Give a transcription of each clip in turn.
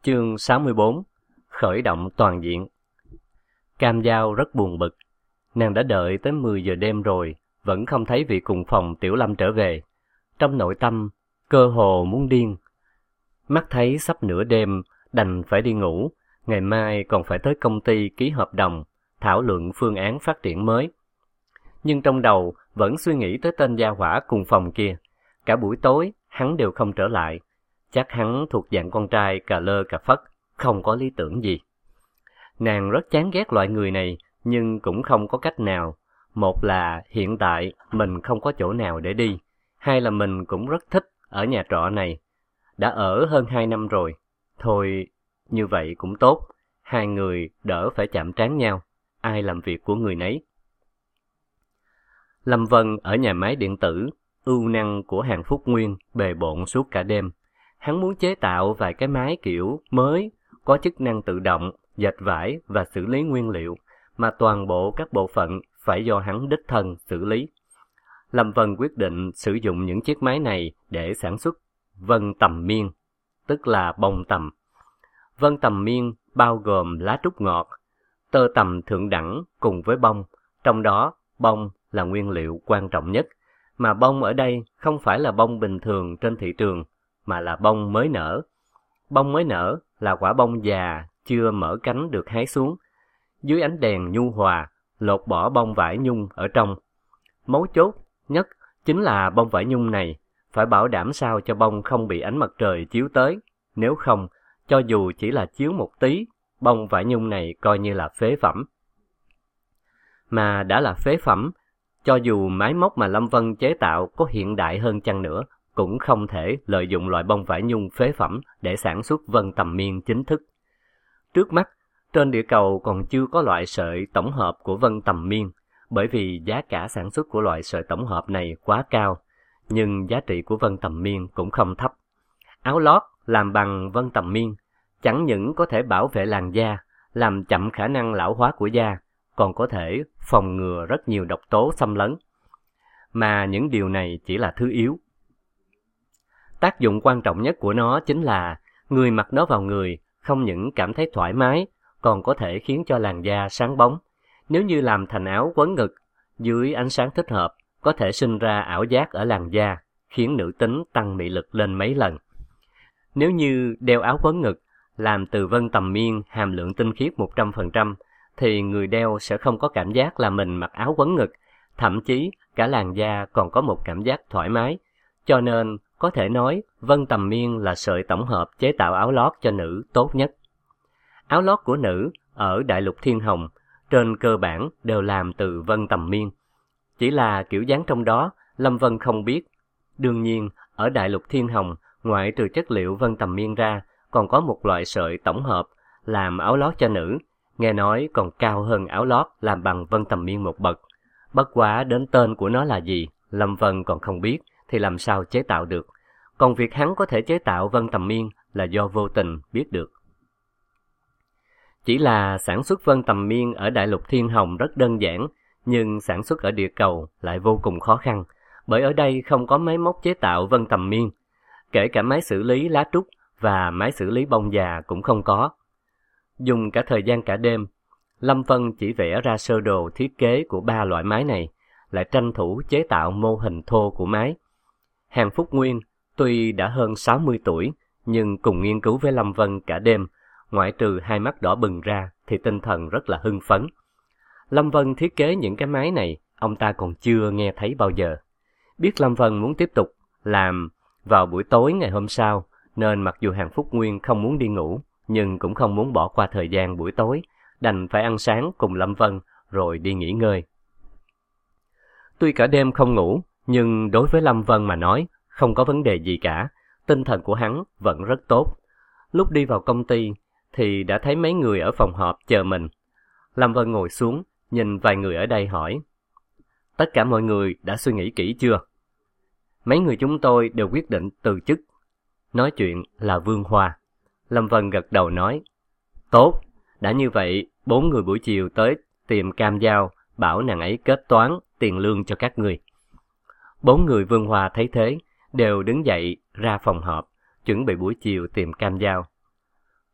Chương 64. Khởi động toàn diện. Cam Giao rất buồn bực. Nàng đã đợi tới 10 giờ đêm rồi, vẫn không thấy vị cùng phòng Tiểu Lâm trở về. Trong nội tâm, cơ hồ muốn điên. Mắt thấy sắp nửa đêm, đành phải đi ngủ. Ngày mai còn phải tới công ty ký hợp đồng, thảo luận phương án phát triển mới. Nhưng trong đầu vẫn suy nghĩ tới tên gia hỏa cùng phòng kia. Cả buổi tối, hắn đều không trở lại. Chắc hắn thuộc dạng con trai cà lơ cà phất, không có lý tưởng gì. Nàng rất chán ghét loại người này, nhưng cũng không có cách nào. Một là hiện tại mình không có chỗ nào để đi. Hai là mình cũng rất thích ở nhà trọ này. Đã ở hơn 2 năm rồi. Thôi, như vậy cũng tốt. Hai người đỡ phải chạm trán nhau. Ai làm việc của người nấy. Lâm Vân ở nhà máy điện tử, ưu năng của Hàn Phúc Nguyên bề bộn suốt cả đêm. Hắn muốn chế tạo vài cái máy kiểu mới, có chức năng tự động, dệt vải và xử lý nguyên liệu, mà toàn bộ các bộ phận phải do hắn đích thân xử lý. Lâm Vân quyết định sử dụng những chiếc máy này để sản xuất vân tầm miên, tức là bông tầm. Vân tầm miên bao gồm lá trúc ngọt, tơ tầm thượng đẳng cùng với bông, trong đó bông là nguyên liệu quan trọng nhất, mà bông ở đây không phải là bông bình thường trên thị trường, mà là bông mới nở. Bông mới nở là quả bông già chưa mở cánh được hái xuống. Dưới ánh đèn nhu hòa, lột bỏ bông vải nhung ở trong. Mấu chốt nhất chính là bông vải nhung này phải bảo đảm sao cho bông không bị ánh mặt trời chiếu tới. Nếu không, cho dù chỉ là chiếu một tí, bông vải nhung này coi như là phế phẩm. Mà đã là phế phẩm, cho dù máy móc mà Lâm Vân chế tạo có hiện đại hơn chăng nữa, cũng không thể lợi dụng loại bông vải nhung phế phẩm để sản xuất vân tầm miên chính thức. Trước mắt, trên địa cầu còn chưa có loại sợi tổng hợp của vân tầm miên, bởi vì giá cả sản xuất của loại sợi tổng hợp này quá cao, nhưng giá trị của vân tầm miên cũng không thấp. Áo lót làm bằng vân tầm miên chẳng những có thể bảo vệ làn da, làm chậm khả năng lão hóa của da, còn có thể phòng ngừa rất nhiều độc tố xâm lấn. Mà những điều này chỉ là thứ yếu. Tác dụng quan trọng nhất của nó chính là người mặc nó vào người không những cảm thấy thoải mái, còn có thể khiến cho làn da sáng bóng. Nếu như làm thành áo quấn ngực, dưới ánh sáng thích hợp, có thể sinh ra ảo giác ở làn da, khiến nữ tính tăng mị lực lên mấy lần. Nếu như đeo áo quấn ngực, làm từ vân tầm miên hàm lượng tinh khiết 100%, thì người đeo sẽ không có cảm giác là mình mặc áo quấn ngực, thậm chí cả làn da còn có một cảm giác thoải mái. Cho nên, có thể nói vân tầm miên là sợi tổng hợp chế tạo áo lót cho nữ tốt nhất. Áo lót của nữ ở đại lục Thiên Hồng trên cơ bản đều làm từ vân tầm miên. Chỉ là kiểu dáng trong đó Lâm Vân không biết. Đương nhiên, ở đại lục Thiên Hồng, ngoại trừ chất liệu vân tầm miên ra, còn có một loại sợi tổng hợp làm áo lót cho nữ, nghe nói còn cao hơn áo lót làm bằng vân tầm miên một bậc. Bất quá đến tên của nó là gì, Lâm Vân còn không biết, thì làm sao chế tạo được. Còn việc hắn có thể chế tạo vân tầm miên là do vô tình biết được. Chỉ là sản xuất vân tầm miên ở đại lục Thiên Hồng rất đơn giản, nhưng sản xuất ở địa cầu lại vô cùng khó khăn, bởi ở đây không có máy móc chế tạo vân tầm miên. Kể cả máy xử lý lá trúc và máy xử lý bông già cũng không có. Dùng cả thời gian cả đêm, Lâm Vân chỉ vẽ ra sơ đồ thiết kế của 3 loại máy này, lại tranh thủ chế tạo mô hình thô của máy. Hàn Phúc Nguyên tuy đã hơn 60 tuổi, nhưng cùng nghiên cứu với Lâm Vân cả đêm, ngoại trừ hai mắt đỏ bừng ra thì tinh thần rất là hưng phấn. Lâm Vân thiết kế những cái máy này, ông ta còn chưa nghe thấy bao giờ. Biết Lâm Vân muốn tiếp tục làm vào buổi tối ngày hôm sau, nên mặc dù Hàn Phúc Nguyên không muốn đi ngủ, nhưng cũng không muốn bỏ qua thời gian buổi tối, đành phải ăn sáng cùng Lâm Vân rồi đi nghỉ ngơi. Tuy cả đêm không ngủ, nhưng đối với Lâm Vân mà nói, không có vấn đề gì cả, tinh thần của hắn vẫn rất tốt. Lúc đi vào công ty thì đã thấy mấy người ở phòng họp chờ mình. Lâm Vân ngồi xuống, nhìn vài người ở đây hỏi: tất cả mọi người đã suy nghĩ kỹ chưa? Mấy người chúng tôi đều quyết định từ chức. Nói chuyện là Vương Hoa. Lâm Vân gật đầu nói: tốt, đã như vậy, 4 người buổi chiều tới tìm Cam Giao, bảo nàng ấy kết toán tiền lương cho các người. 4 người Vương Hoa thấy thế, đều đứng dậy ra phòng họp, chuẩn bị buổi chiều tìm Cam Giao.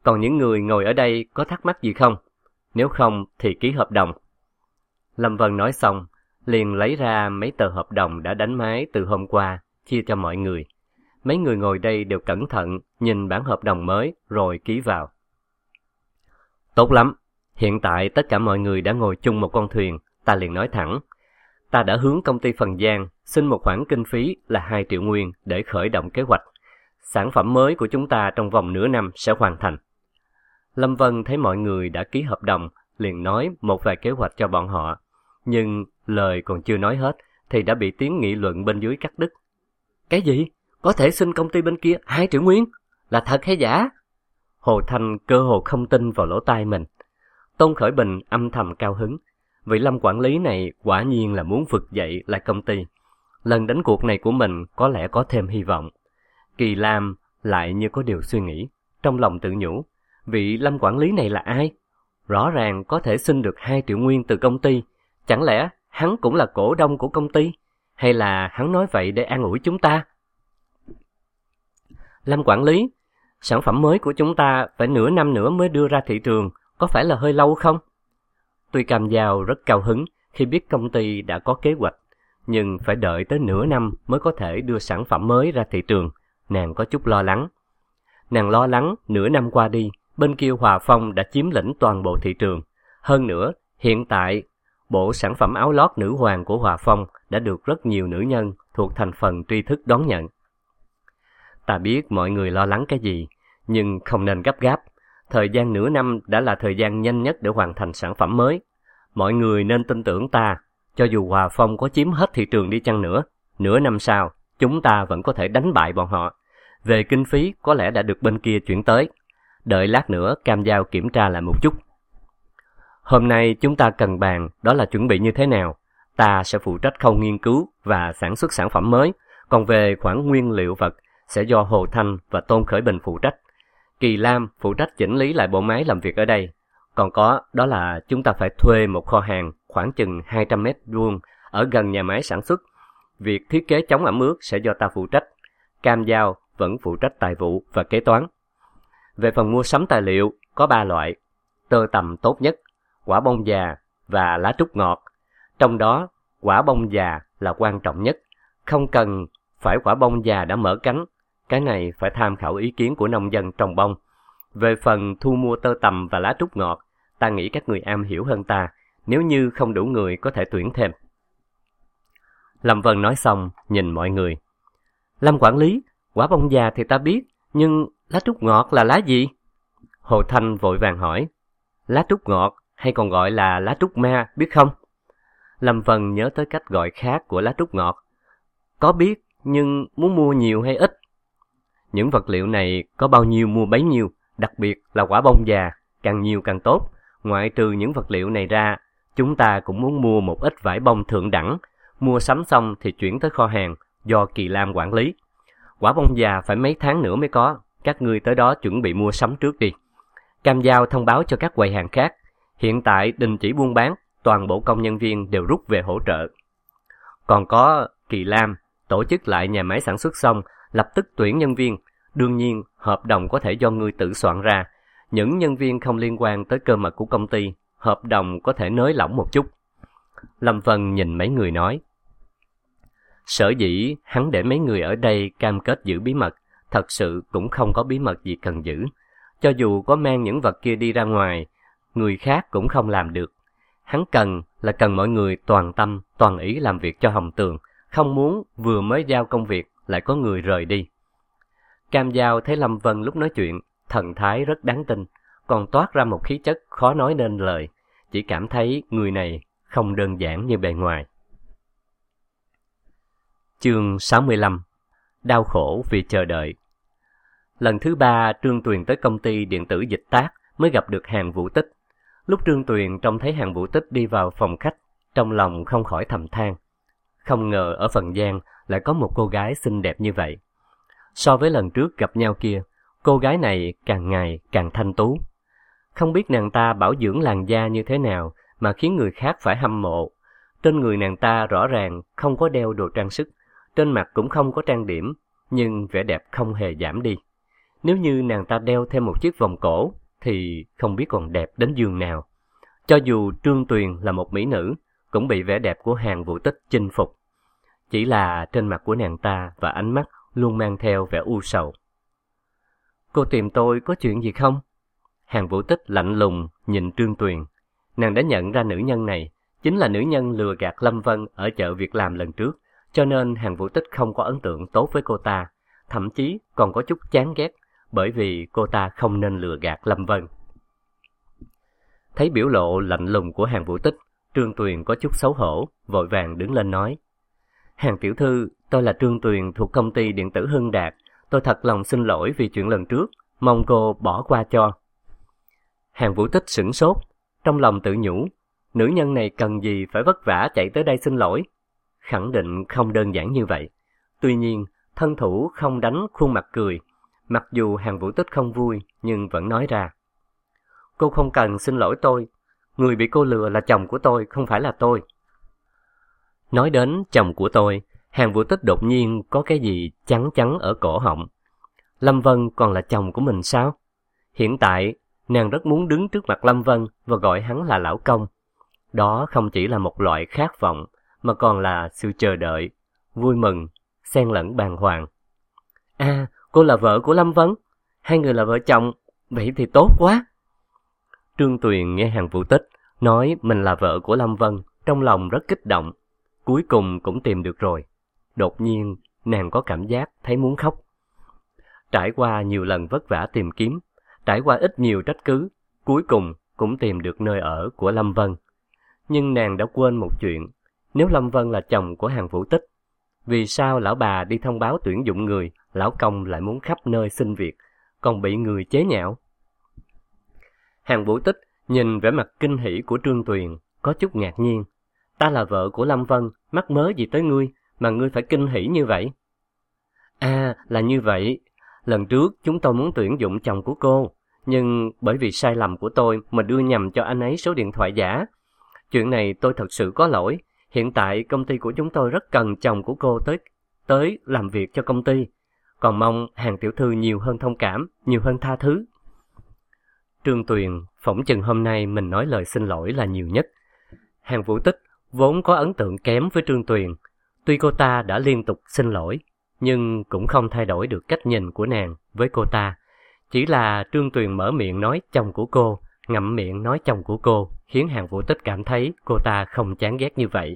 Còn những người ngồi ở đây có thắc mắc gì không? Nếu không thì ký hợp đồng. Lâm Vân nói xong, liền lấy ra mấy tờ hợp đồng đã đánh máy từ hôm qua, chia cho mọi người. Mấy người ngồi đây đều cẩn thận, nhìn bản hợp đồng mới rồi ký vào. Tốt lắm, hiện tại tất cả mọi người đã ngồi chung một con thuyền, ta liền nói thẳng. Ta đã hướng công ty Phần Giang xin một khoản kinh phí là 2 triệu nguyên để khởi động kế hoạch. Sản phẩm mới của chúng ta trong vòng nửa năm sẽ hoàn thành. Lâm Vân thấy mọi người đã ký hợp đồng, liền nói một vài kế hoạch cho bọn họ. Nhưng lời còn chưa nói hết thì đã bị tiếng nghị luận bên dưới cắt đứt. Cái gì? Có thể xin công ty bên kia 2 triệu nguyên? Là thật hay giả? Hồ Thanh cơ hồ không tin vào lỗ tai mình. Tôn Khởi Bình âm thầm cao hứng. Vị Lâm quản lý này quả nhiên là muốn vực dậy lại công ty. Lần đánh cuộc này của mình có lẽ có thêm hy vọng. Kỳ Lam lại như có điều suy nghĩ, trong lòng tự nhủ. Vị Lâm quản lý này là ai? Rõ ràng có thể xin được 2 triệu nguyên từ công ty. Chẳng lẽ hắn cũng là cổ đông của công ty? Hay là hắn nói vậy để an ủi chúng ta? Lâm quản lý, sản phẩm mới của chúng ta phải nửa năm nữa mới đưa ra thị trường, có phải là hơi lâu không? Tuy Cam Giao rất cao hứng khi biết công ty đã có kế hoạch, nhưng phải đợi tới nửa năm mới có thể đưa sản phẩm mới ra thị trường, nàng có chút lo lắng. Nàng lo lắng nửa năm qua đi, bên kia Hòa Phong đã chiếm lĩnh toàn bộ thị trường. Hơn nữa, hiện tại, bộ sản phẩm áo lót nữ hoàng của Hòa Phong đã được rất nhiều nữ nhân thuộc thành phần tri thức đón nhận. Ta biết mọi người lo lắng cái gì, nhưng không nên gấp gáp. Thời gian nửa năm đã là thời gian nhanh nhất để hoàn thành sản phẩm mới. Mọi người nên tin tưởng ta, cho dù Hòa Phong có chiếm hết thị trường đi chăng nữa, nửa năm sau, chúng ta vẫn có thể đánh bại bọn họ. Về kinh phí có lẽ đã được bên kia chuyển tới. Đợi lát nữa Cam Giao kiểm tra lại một chút. Hôm nay chúng ta cần bàn đó là chuẩn bị như thế nào. Ta sẽ phụ trách khâu nghiên cứu và sản xuất sản phẩm mới, còn về khoản nguyên liệu vật sẽ do Hồ Thanh và Tôn Khởi Bình phụ trách. Kỳ Lam phụ trách chỉnh lý lại bộ máy làm việc ở đây. Còn có đó là chúng ta phải thuê một kho hàng khoảng chừng 200 mét vuông ở gần nhà máy sản xuất. Việc thiết kế chống ẩm ướt sẽ do ta phụ trách. Cam Giao vẫn phụ trách tài vụ và kế toán. Về phần mua sắm tài liệu có 3 loại: tơ tằm tốt nhất, quả bông già và lá trúc ngọt. Trong đó, quả bông già là quan trọng nhất. Không cần phải quả bông già đã mở cánh. Cái này phải tham khảo ý kiến của nông dân trồng bông. Về phần thu mua tơ tằm và lá trúc ngọt, ta nghĩ các người am hiểu hơn ta. Nếu như không đủ người có thể tuyển thêm. Lâm Vân nói xong, nhìn mọi người. Lâm quản lý, quả bông già thì ta biết, nhưng lá trúc ngọt là lá gì? Hồ Thanh vội vàng hỏi. Lá trúc ngọt, hay còn gọi là lá trúc ma, biết không? Lâm Vân nhớ tới cách gọi khác của lá trúc ngọt. Có biết, nhưng muốn mua nhiều hay ít? Những vật liệu này có bao nhiêu mua bấy nhiêu, đặc biệt là quả bông già, càng nhiều càng tốt. Ngoại trừ những vật liệu này ra, chúng ta cũng muốn mua một ít vải bông thượng đẳng. Mua sắm xong thì chuyển tới kho hàng, do Kỳ Lam quản lý. Quả bông già phải mấy tháng nữa mới có, các ngươi tới đó chuẩn bị mua sắm trước đi. Cam Giao thông báo cho các quầy hàng khác, hiện tại đình chỉ buôn bán, toàn bộ công nhân viên đều rút về hỗ trợ. Còn có Kỳ Lam, tổ chức lại nhà máy sản xuất xong, lập tức tuyển nhân viên. Đương nhiên, hợp đồng có thể do ngươi tự soạn ra. Những nhân viên không liên quan tới cơ mật của công ty, hợp đồng có thể nới lỏng một chút. Lâm Vân nhìn mấy người nói. Sở dĩ hắn để mấy người ở đây cam kết giữ bí mật, thật sự cũng không có bí mật gì cần giữ. Cho dù có mang những vật kia đi ra ngoài, người khác cũng không làm được. Hắn cần mọi người toàn tâm, toàn ý làm việc cho Hồng Tường, không muốn vừa mới giao công việc lại có người rời đi. Cam Giao thấy Lâm Vân lúc nói chuyện, thần thái rất đáng tin, còn toát ra một khí chất khó nói nên lời, chỉ cảm thấy người này không đơn giản như bề ngoài. Chương 65. Đau khổ vì chờ đợi. Lần thứ 3 Trương Tuyền tới công ty điện tử Dịch Tác mới gặp được Hàn Vũ Tích. Lúc Trương Tuyền trông thấy Hàn Vũ Tích đi vào phòng khách, trong lòng không khỏi thầm than. Không ngờ ở Phần Giang lại có một cô gái xinh đẹp như vậy. So với lần trước gặp nhau kia, cô gái này càng ngày càng thanh tú. Không biết nàng ta bảo dưỡng làn da như thế nào mà khiến người khác phải hâm mộ. Trên người nàng ta rõ ràng không có đeo đồ trang sức, trên mặt cũng không có trang điểm, nhưng vẻ đẹp không hề giảm đi. Nếu như nàng ta đeo thêm một chiếc vòng cổ, thì không biết còn đẹp đến giường nào. Cho dù Trương Tuyền là một mỹ nữ, cũng bị vẻ đẹp của Hàn Vũ Tích chinh phục. Chỉ là trên mặt của nàng ta và ánh mắt luôn mang theo vẻ u sầu. Cô tìm tôi có chuyện gì không? Hàn Vũ Tích lạnh lùng nhìn Trương Tuyền. Nàng đã nhận ra nữ nhân này chính là nữ nhân lừa gạt Lâm Vân ở chợ việc làm lần trước, cho nên Hàn Vũ Tích không có ấn tượng tốt với cô ta, thậm chí còn có chút chán ghét, bởi vì cô ta không nên lừa gạt Lâm Vân. Thấy biểu lộ lạnh lùng của Hàn Vũ Tích, Trương Tuyền có chút xấu hổ, vội vàng đứng lên nói: Hàn tiểu thư, tôi là Trương Tuyền thuộc công ty điện tử Hưng Đạt, tôi thật lòng xin lỗi vì chuyện lần trước, mong cô bỏ qua cho. Hàn Vũ Tích sửng sốt, trong lòng tự nhủ, nữ nhân này cần gì phải vất vả chạy tới đây xin lỗi. Khẳng định không đơn giản như vậy. Tuy nhiên, thân thủ không đánh khuôn mặt cười. Mặc dù Hàn Vũ Tích không vui, nhưng vẫn nói ra: Cô không cần xin lỗi tôi. Người bị cô lừa là chồng của tôi, không phải là tôi. Nói đến chồng của tôi, Hàn Vũ Tích đột nhiên có cái gì chắn chắn ở cổ họng. Lâm Vân còn là chồng của mình sao? Hiện tại, nàng rất muốn đứng trước mặt Lâm Vân và gọi hắn là lão công. Đó không chỉ là một loại khát vọng, mà còn là sự chờ đợi, vui mừng, xen lẫn bàng hoàng. À, cô là vợ của Lâm Vân? Hai người là vợ chồng, vậy thì tốt quá. Trương Tuyền nghe Hàn Vũ Tích nói mình là vợ của Lâm Vân, trong lòng rất kích động. Cuối cùng cũng tìm được rồi. Đột nhiên, nàng có cảm giác thấy muốn khóc. Trải qua nhiều lần vất vả tìm kiếm, trải qua ít nhiều trách cứ, cuối cùng cũng tìm được nơi ở của Lâm Vân. Nhưng nàng đã quên một chuyện, nếu Lâm Vân là chồng của Hàn Vũ Tích, vì sao lão bà đi thông báo tuyển dụng người, lão công lại muốn khắp nơi xin việc, còn bị người chế nhạo? Hàn Vũ Tích nhìn vẻ mặt kinh hỉ của Trương Tuyền, có chút ngạc nhiên. Ta là vợ của Lâm Vân, mắc mớ gì tới ngươi, mà ngươi phải kinh hỉ như vậy? À, là như vậy. Lần trước chúng tôi muốn tuyển dụng chồng của cô, nhưng bởi vì sai lầm của tôi mà đưa nhầm cho anh ấy số điện thoại giả. Chuyện này tôi thật sự có lỗi. Hiện tại công ty của chúng tôi rất cần chồng của cô tới làm việc cho công ty. Còn mong Hàn tiểu thư nhiều hơn thông cảm, nhiều hơn tha thứ. Trương Tuyền phỏng chừng hôm nay mình nói lời xin lỗi là nhiều nhất. Hàn Vũ Tích vốn có ấn tượng kém với Trương Tuyền. Tuy cô ta đã liên tục xin lỗi, nhưng cũng không thay đổi được cách nhìn của nàng với cô ta. Chỉ là Trương Tuyền mở miệng nói chồng của cô, ngậm miệng nói chồng của cô, khiến Hàn Vũ Tích cảm thấy cô ta không chán ghét như vậy.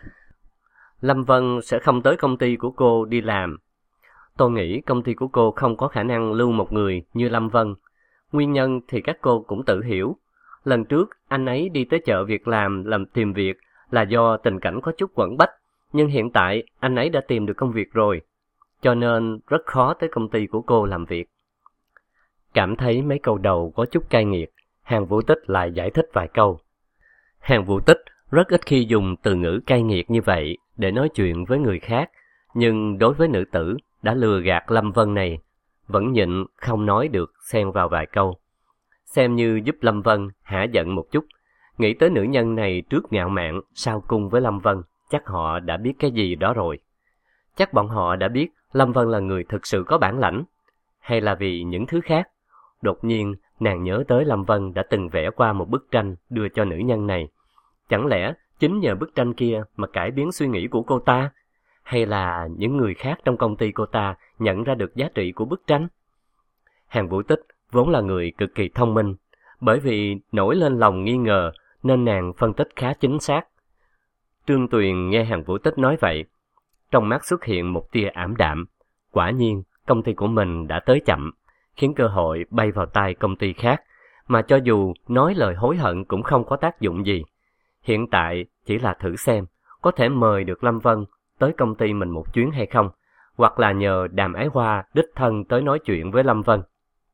Lâm Vân sẽ không tới công ty của cô đi làm. Tôi nghĩ công ty của cô không có khả năng lưu một người như Lâm Vân. Nguyên nhân thì các cô cũng tự hiểu. Lần trước anh ấy đi tới chợ việc làm tìm việc là do tình cảnh có chút quẫn bách, nhưng hiện tại anh ấy đã tìm được công việc rồi, cho nên rất khó tới công ty của cô làm việc. Cảm thấy mấy câu đầu có chút cay nghiệt, Hàn Vũ Tích lại giải thích vài câu. Hàn Vũ Tích rất ít khi dùng từ ngữ cay nghiệt như vậy để nói chuyện với người khác, nhưng đối với nữ tử đã lừa gạt Lâm Vân này, vẫn nhịn không nói được xen vào vài câu. Xem như giúp Lâm Vân hả giận một chút. Nghĩ tới nữ nhân này trước ngạo mạn sau cung với Lâm Vân, chắc họ đã biết cái gì đó rồi. Chắc bọn họ đã biết Lâm Vân là người thực sự có bản lãnh, hay là vì những thứ khác. Đột nhiên nàng nhớ tới Lâm Vân đã từng vẽ qua một bức tranh đưa cho nữ nhân này. Chẳng lẽ chính nhờ bức tranh kia mà cải biến suy nghĩ của cô ta? Hay là những người khác trong công ty cô ta nhận ra được giá trị của bức tranh? Hàn Vũ Tích vốn là người cực kỳ thông minh, bởi vì nổi lên lòng nghi ngờ nên nàng phân tích khá chính xác. Trương Tuyền nghe Hàn Vũ Tích nói vậy, trong mắt xuất hiện một tia ảm đạm. Quả nhiên công ty của mình đã tới chậm, khiến cơ hội bay vào tay công ty khác, mà cho dù nói lời hối hận cũng không có tác dụng gì. Hiện tại chỉ là thử xem có thể mời được Lâm Vân tới công ty mình một chuyến hay không, hoặc là nhờ Đàm Ái Hoa đích thân tới nói chuyện với Lâm Vân.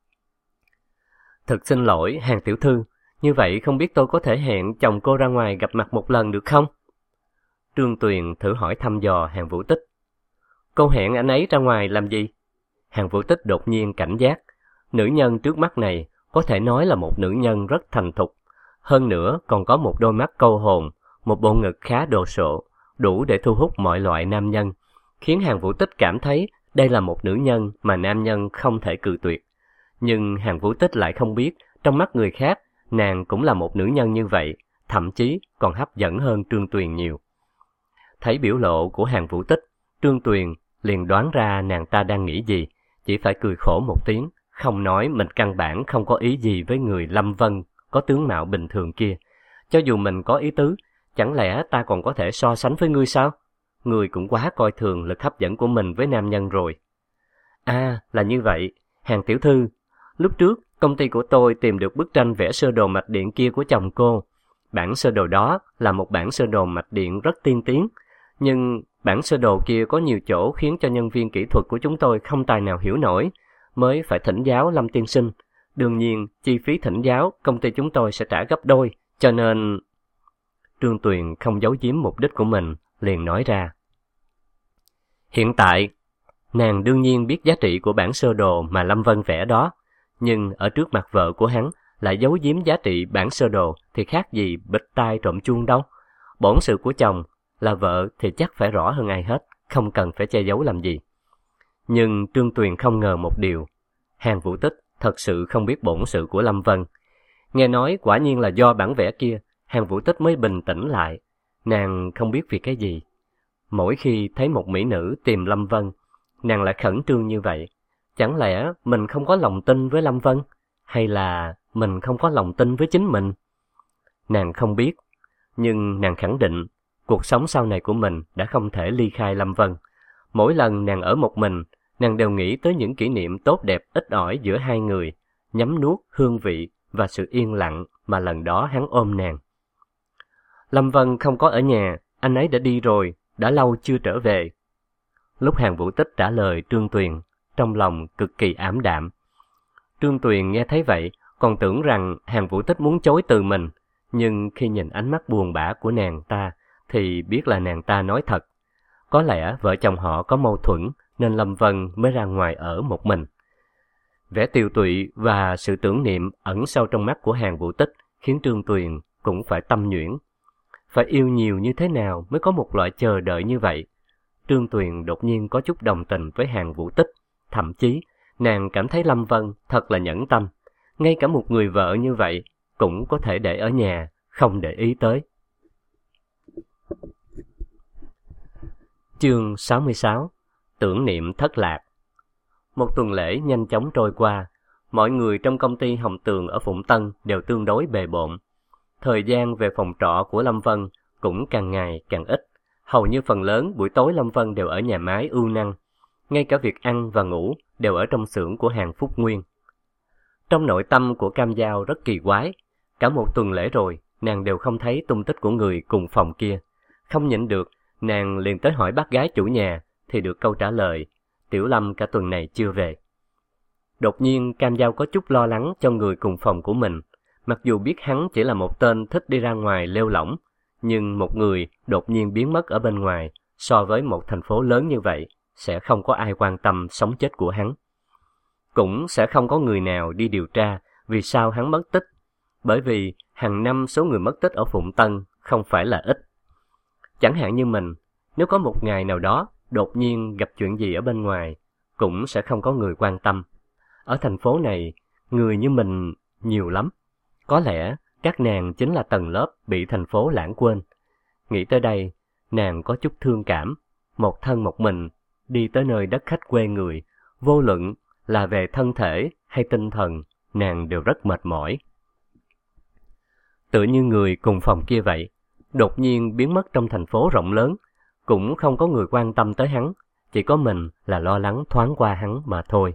Thực xin lỗi Hàn tiểu thư, như vậy không biết tôi có thể hẹn chồng cô ra ngoài gặp mặt một lần được không? Trương Tuyền thử hỏi thăm dò Hàn Vũ Tích. Cô hẹn anh ấy ra ngoài làm gì? Hàn Vũ Tích đột nhiên cảnh giác. Nữ nhân trước mắt này có thể nói là một nữ nhân rất thành thục, hơn nữa còn có một đôi mắt câu hồn, một bộ ngực khá đồ sộ, đủ để thu hút mọi loại nam nhân, khiến Hàn Vũ Tích cảm thấy đây là một nữ nhân mà nam nhân không thể cự tuyệt. Nhưng Hàn Vũ Tích lại không biết, trong mắt người khác, nàng cũng là một nữ nhân như vậy, thậm chí còn hấp dẫn hơn Trương Tuyền nhiều. Thấy biểu lộ của Hàn Vũ Tích, Trương Tuyền liền đoán ra nàng ta đang nghĩ gì, chỉ phải cười khổ một tiếng, không nói mình căn bản không có ý gì với người Lâm Vân có tướng mạo bình thường kia. Cho dù mình có ý tứ, chẳng lẽ ta còn có thể so sánh với ngươi sao? Ngươi cũng quá coi thường lực hấp dẫn của mình với nam nhân rồi. À, là như vậy, Hàn tiểu thư, lúc trước công ty của tôi tìm được bức tranh vẽ sơ đồ mạch điện kia của chồng cô. Bản sơ đồ đó là một bản sơ đồ mạch điện rất tiên tiến, nhưng bản sơ đồ kia có nhiều chỗ khiến cho nhân viên kỹ thuật của chúng tôi không tài nào hiểu nổi, mới phải thỉnh giáo Lâm tiên sinh. Đương nhiên, chi phí thỉnh giáo công ty chúng tôi sẽ trả gấp đôi, cho nên... Trương Tuyền không giấu giếm mục đích của mình, liền nói ra. Hiện tại, nàng đương nhiên biết giá trị của bản sơ đồ mà Lâm Vân vẽ đó, nhưng ở trước mặt vợ của hắn lại giấu giếm giá trị bản sơ đồ thì khác gì bịt tai trộm chuông đâu. Bổn sự của chồng là vợ thì chắc phải rõ hơn ai hết, không cần phải che giấu làm gì. Nhưng Trương Tuyền không ngờ một điều, Hàn Vũ Tích thật sự không biết bổn sự của Lâm Vân. Nghe nói quả nhiên là do bản vẽ kia, Hàn Vũ Tích mới bình tĩnh lại. Nàng không biết vì cái gì. Mỗi khi thấy một mỹ nữ tìm Lâm Vân, nàng lại khẩn trương như vậy. Chẳng lẽ mình không có lòng tin với Lâm Vân? Hay là mình không có lòng tin với chính mình? Nàng không biết, nhưng nàng khẳng định cuộc sống sau này của mình đã không thể ly khai Lâm Vân. Mỗi lần nàng ở một mình, nàng đều nghĩ tới những kỷ niệm tốt đẹp ít ỏi giữa hai người, nhấm nuốt hương vị và sự yên lặng mà lần đó hắn ôm nàng. Lâm Vân không có ở nhà, anh ấy đã đi rồi, đã lâu chưa trở về. Lúc Hàn Vũ Tích trả lời Trương Tuyền, trong lòng cực kỳ ảm đạm. Trương Tuyền nghe thấy vậy, còn tưởng rằng Hàn Vũ Tích muốn chối từ mình, nhưng khi nhìn ánh mắt buồn bã của nàng ta, thì biết là nàng ta nói thật. Có lẽ vợ chồng họ có mâu thuẫn, nên Lâm Vân mới ra ngoài ở một mình. Vẻ tiều tụy và sự tưởng niệm ẩn sâu trong mắt của Hàn Vũ Tích khiến Trương Tuyền cũng phải tâm nhuyễn. Phải yêu nhiều như thế nào mới có một loại chờ đợi như vậy? Trương Tuyền đột nhiên có chút đồng tình với Hàn Vũ Tích. Thậm chí, nàng cảm thấy Lâm Vân thật là nhẫn tâm. Ngay cả một người vợ như vậy cũng có thể để ở nhà, không để ý tới. Chương 66. Tưởng niệm thất lạc. Một tuần lễ nhanh chóng trôi qua. Mọi người trong công ty Hồng Tường ở Phụng Tân đều tương đối bề bộn. Thời gian về phòng trọ của Lâm Vân cũng càng ngày càng ít. Hầu như phần lớn buổi tối Lâm Vân đều ở nhà máy ưu năng. Ngay cả việc ăn và ngủ đều ở trong xưởng của Hàn Phúc Nguyên. Trong nội tâm của Cam Giao rất kỳ quái. Cả một tuần lễ rồi, nàng đều không thấy tung tích của người cùng phòng kia. Không nhịn được, nàng liền tới hỏi bác gái chủ nhà, thì được câu trả lời, Tiểu Lâm cả tuần này chưa về. Đột nhiên Cam Giao có chút lo lắng cho người cùng phòng của mình. Mặc dù biết hắn chỉ là một tên thích đi ra ngoài lêu lỏng, nhưng một người đột nhiên biến mất ở bên ngoài, so với một thành phố lớn như vậy, sẽ không có ai quan tâm sống chết của hắn. Cũng sẽ không có người nào đi điều tra vì sao hắn mất tích, bởi vì hàng năm số người mất tích ở Phụng Tân không phải là ít. Chẳng hạn như mình, nếu có một ngày nào đó đột nhiên gặp chuyện gì ở bên ngoài, cũng sẽ không có người quan tâm. Ở thành phố này, người như mình nhiều lắm. Có lẽ các nàng chính là tầng lớp bị thành phố lãng quên. Nghĩ tới đây, nàng có chút thương cảm. Một thân một mình, đi tới nơi đất khách quê người, vô luận là về thân thể hay tinh thần, nàng đều rất mệt mỏi. Tựa như người cùng phòng kia vậy, đột nhiên biến mất trong thành phố rộng lớn, cũng không có người quan tâm tới hắn, chỉ có mình là lo lắng thoáng qua hắn mà thôi.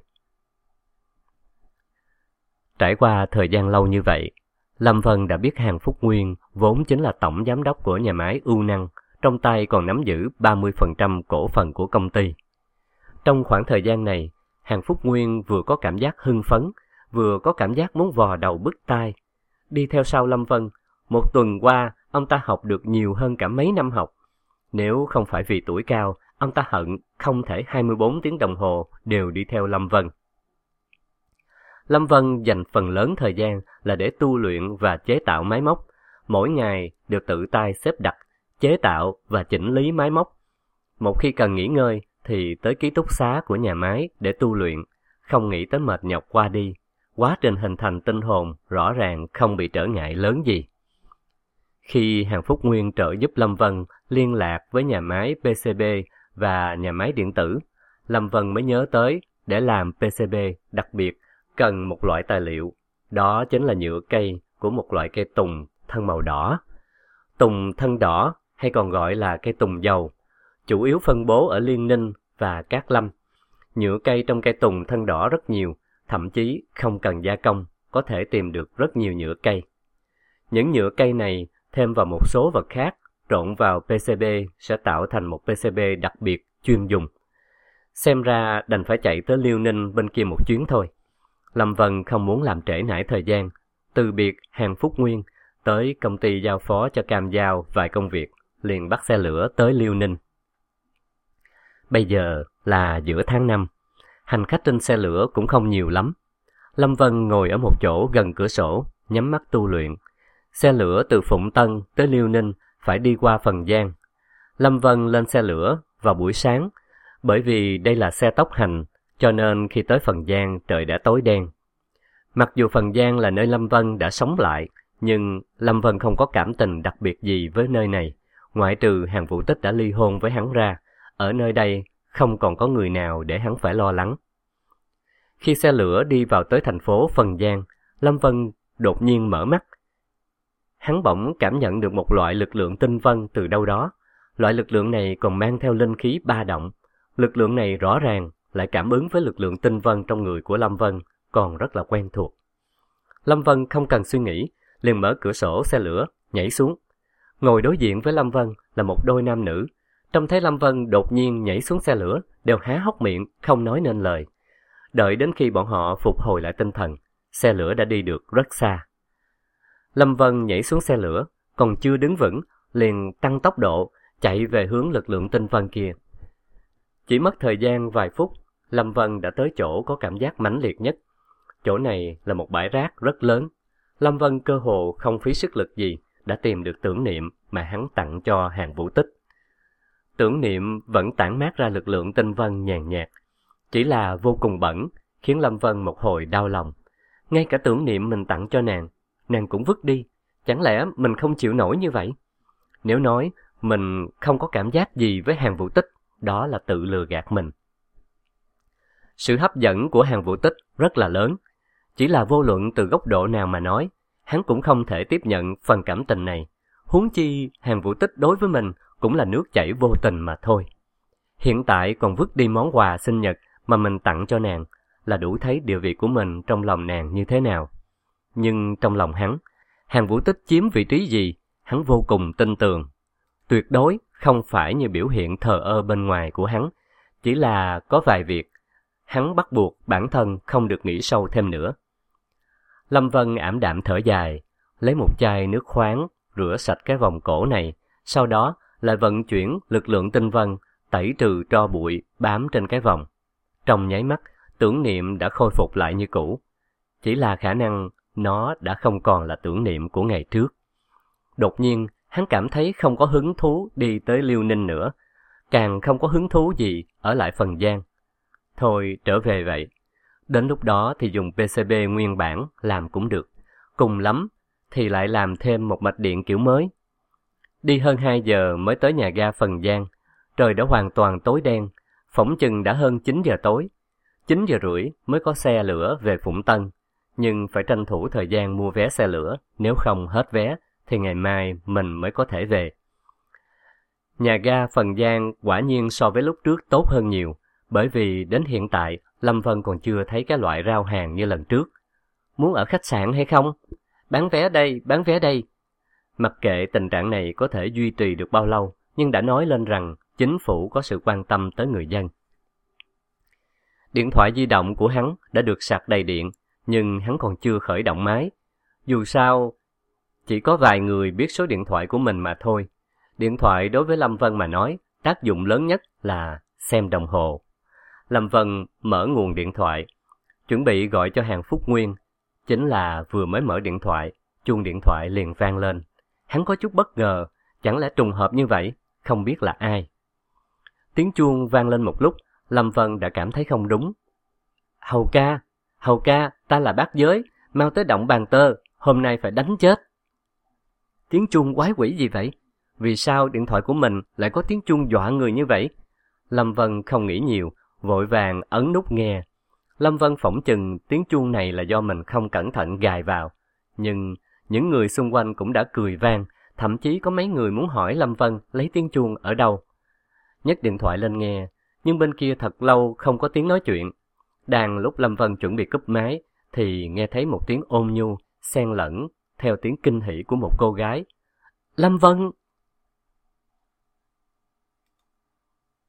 Trải qua thời gian lâu như vậy, Lâm Vân đã biết Hàn Phúc Nguyên vốn chính là tổng giám đốc của nhà máy ưu năng, trong tay còn nắm giữ 30% cổ phần của công ty. Trong khoảng thời gian này, Hàn Phúc Nguyên vừa có cảm giác hưng phấn, vừa có cảm giác muốn vò đầu bứt tai. Đi theo sau Lâm Vân, một tuần qua ông ta học được nhiều hơn cả mấy năm học. Nếu không phải vì tuổi cao, ông ta hận không thể 24 tiếng đồng hồ đều đi theo Lâm Vân. Lâm Vân dành phần lớn thời gian là để tu luyện và chế tạo máy móc. Mỗi ngày đều tự tay xếp đặt, chế tạo và chỉnh lý máy móc. Một khi cần nghỉ ngơi thì tới ký túc xá của nhà máy để tu luyện, không nghĩ tới mệt nhọc qua đi. quá trình hình thành tinh hồn rõ ràng không bị trở ngại lớn gì. Khi Hàn Phúc Nguyên trợ giúp Lâm Vân liên lạc với nhà máy PCB và nhà máy điện tử, Lâm Vân mới nhớ tới để làm PCB đặc biệt cần một loại tài liệu, đó chính là nhựa cây của một loại cây tùng thân màu đỏ. Tùng thân đỏ hay còn gọi là cây tùng dầu, chủ yếu phân bố ở Liên Ninh và Cát Lâm. Nhựa cây trong cây tùng thân đỏ rất nhiều, thậm chí không cần gia công, có thể tìm được rất nhiều nhựa cây. Những nhựa cây này thêm vào một số vật khác, trộn vào PCB sẽ tạo thành một PCB đặc biệt chuyên dùng. Xem ra đành phải chạy tới Liêu Ninh bên kia một chuyến thôi. Lâm Vân không muốn làm trễ nải thời gian, từ biệt Hàn Phúc Nguyên, tới công ty giao phó cho Cam Giao vài công việc, liền bắt xe lửa tới Liêu Ninh. Bây giờ là giữa tháng 5, hành khách trên xe lửa cũng không nhiều lắm. Lâm Vân ngồi ở một chỗ gần cửa sổ, nhắm mắt tu luyện. Xe lửa từ Phụng Tân tới Liêu Ninh phải đi qua Phần Giang. Lâm Vân lên xe lửa vào buổi sáng, bởi vì đây là xe tốc hành, cho nên khi tới Phần Giang trời đã tối đen. Mặc dù Phần Giang là nơi Lâm Vân đã sống lại, nhưng Lâm Vân không có cảm tình đặc biệt gì với nơi này, ngoại trừ Hàn Vũ Tích đã ly hôn với hắn ra. Ở nơi đây không còn có người nào để hắn phải lo lắng. Khi xe lửa đi vào tới thành phố Phần Giang, Lâm Vân đột nhiên mở mắt. Hắn bỗng cảm nhận được một loại lực lượng tinh vân từ đâu đó. Loại lực lượng này còn mang theo linh khí ba động. Lực lượng này rõ ràng lại cảm ứng với lực lượng tinh vân trong người của Lâm Vân, còn rất là quen thuộc. Lâm Vân không cần suy nghĩ, liền mở cửa sổ xe lửa, nhảy xuống. Ngồi đối diện với Lâm Vân là một đôi nam nữ. Trông thấy Lâm Vân đột nhiên nhảy xuống xe lửa, đều há hốc miệng, không nói nên lời. Đợi đến khi bọn họ phục hồi lại tinh thần, xe lửa đã đi được rất xa. Lâm Vân nhảy xuống xe lửa, còn chưa đứng vững, liền tăng tốc độ, chạy về hướng lực lượng tinh vân kia. Chỉ mất thời gian vài phút, Lâm Vân đã tới chỗ có cảm giác mãnh liệt nhất. Chỗ này là một bãi rác rất lớn. Lâm Vân cơ hồ không phí sức lực gì, đã tìm được tưởng niệm mà hắn tặng cho Hàn Vũ Tích. Tưởng niệm vẫn tản mát ra lực lượng tinh vân nhàn nhạt, chỉ là vô cùng bẩn, khiến Lâm Vân một hồi đau lòng. Ngay cả tưởng niệm mình tặng cho nàng cũng vứt đi. Chẳng lẽ mình không chịu nổi như vậy? Nếu nói mình không có cảm giác gì với Hàn Vũ Tích, đó là tự lừa gạt mình. Sự hấp dẫn của Hàn Vũ Tích rất là lớn, chỉ là vô luận từ góc độ nào mà nói, hắn cũng không thể tiếp nhận phần cảm tình này. Huống chi Hàn Vũ Tích đối với mình cũng là nước chảy vô tình mà thôi. Hiện tại còn vứt đi món quà sinh nhật mà mình tặng cho nàng, là đủ thấy địa vị của mình trong lòng nàng như thế nào. Nhưng trong lòng hắn, Hàn Vũ Tích chiếm vị trí gì, hắn vô cùng tin tưởng. Tuyệt đối không phải như biểu hiện thờ ơ bên ngoài của hắn, chỉ là có vài việc hắn bắt buộc bản thân không được nghĩ sâu thêm nữa. Lâm Vân ảm đạm thở dài, lấy một chai nước khoáng rửa sạch cái vòng cổ này, sau đó lại vận chuyển lực lượng tinh vân tẩy trừ tro bụi bám trên cái vòng. Trong nháy mắt, tưởng niệm đã khôi phục lại như cũ, chỉ là khả năng nó đã không còn là tưởng niệm của ngày trước. Đột nhiên, hắn cảm thấy không có hứng thú đi tới Liêu Ninh nữa, càng không có hứng thú gì ở lại Phần Giang. Thôi trở về vậy, đến lúc đó thì dùng PCB nguyên bản làm cũng được, cùng lắm thì lại làm thêm một mạch điện kiểu mới. Đi hơn 2 giờ mới tới nhà ga Phần Giang, trời đã hoàn toàn tối đen, phỏng chừng đã hơn 9 giờ tối. 9 giờ rưỡi mới có xe lửa về Phụng Tân, nhưng phải tranh thủ thời gian mua vé xe lửa, nếu không hết vé thì ngày mai mình mới có thể về. Nhà ga Phần Giang quả nhiên so với lúc trước tốt hơn nhiều, bởi vì đến hiện tại Lâm Vân còn chưa thấy cái loại rao hàng như lần trước. Muốn ở khách sạn hay không? Bán vé đây, bán vé đây. Mặc kệ tình trạng này có thể duy trì được bao lâu, nhưng đã nói lên rằng chính phủ có sự quan tâm tới người dân. Điện thoại di động của hắn đã được sạc đầy điện, nhưng hắn còn chưa khởi động máy. Dù sao, chỉ có vài người biết số điện thoại của mình mà thôi. Điện thoại đối với Lâm Vân mà nói, tác dụng lớn nhất là xem đồng hồ. Lâm Vân mở nguồn điện thoại, chuẩn bị gọi cho Hàn Phúc Nguyên. Chính là vừa mới mở điện thoại, chuông điện thoại liền vang lên. Hắn có chút bất ngờ, chẳng lẽ trùng hợp như vậy, không biết là ai. Tiếng chuông vang lên một lúc, Lâm Vân đã cảm thấy không đúng. Hầu ca, ta là bát giới, mau tới động bàn tơ, hôm nay phải đánh chết. Tiếng chuông quái quỷ gì vậy? Vì sao điện thoại của mình lại có tiếng chuông dọa người như vậy? Lâm Vân không nghĩ nhiều, vội vàng ấn nút nghe. Lâm Vân phỏng chừng tiếng chuông này là do mình không cẩn thận gài vào. Nhưng những người xung quanh cũng đã cười vang, thậm chí có mấy người muốn hỏi Lâm Vân lấy tiếng chuông ở đâu. Nhấc điện thoại lên nghe, nhưng bên kia thật lâu không có tiếng nói chuyện. Đang lúc Lâm Vân chuẩn bị cúp máy, thì nghe thấy một tiếng ôn nhu, xen lẫn theo tiếng kinh hỉ của một cô gái. Lâm Vân!